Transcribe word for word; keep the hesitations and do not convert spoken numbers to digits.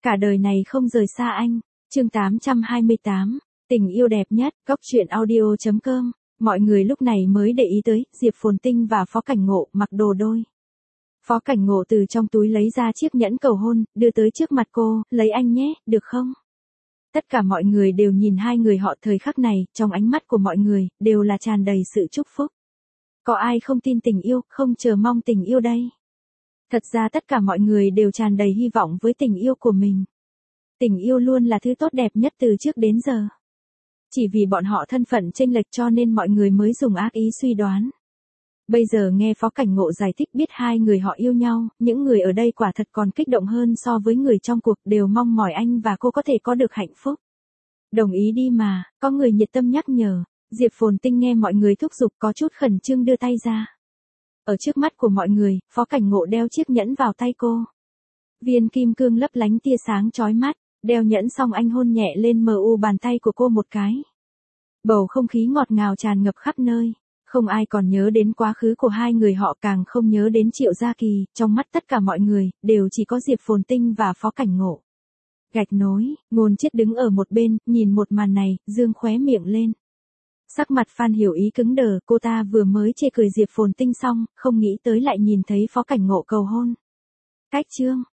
Cả đời này không rời xa anh. Chương tám trăm hai mươi tám. Tình yêu đẹp nhất. Góc truyện audio chấm com. Mọi người lúc này mới để ý tới Diệp Phồn Tinh và Phó Cảnh Ngộ mặc đồ đôi. Phó Cảnh Ngộ từ trong túi lấy ra chiếc nhẫn cầu hôn, đưa tới trước mặt cô, lấy anh nhé, được không? Tất cả mọi người đều nhìn hai người họ thời khắc này, trong ánh mắt của mọi người, đều là tràn đầy sự chúc phúc. Có ai không tin tình yêu, không chờ mong tình yêu đây? Thật ra tất cả mọi người đều tràn đầy hy vọng với tình yêu của mình. Tình yêu luôn là thứ tốt đẹp nhất từ trước đến giờ. Chỉ vì bọn họ thân phận chênh lệch cho nên mọi người mới dùng ác ý suy đoán. Bây giờ nghe Phó Cảnh Ngộ giải thích biết hai người họ yêu nhau, những người ở đây quả thật còn kích động hơn so với người trong cuộc, đều mong mỏi anh và cô có thể có được hạnh phúc. Đồng ý đi mà, có người nhiệt tâm nhắc nhở. Diệp Phồn Tinh nghe mọi người thúc giục có chút khẩn trương đưa tay ra. Ở trước mắt của mọi người, Phó Cảnh Ngộ đeo chiếc nhẫn vào tay cô. Viên kim cương lấp lánh tia sáng chói mắt, đeo nhẫn xong anh hôn nhẹ lên mờ u bàn tay của cô một cái. Bầu không khí ngọt ngào tràn ngập khắp nơi. Không ai còn nhớ đến quá khứ của hai người họ, càng không nhớ đến Triệu Gia Kỳ, trong mắt tất cả mọi người, đều chỉ có Diệp Phồn Tinh và Phó Cảnh Ngộ. Gạch nối, Ngôn Chiết đứng ở một bên, nhìn một màn này, dương khóe miệng lên. Sắc mặt Phan Hiểu Ý cứng đờ, cô ta vừa mới chê cười Diệp Phồn Tinh xong, không nghĩ tới lại nhìn thấy Phó Cảnh Ngộ cầu hôn. Cách chương,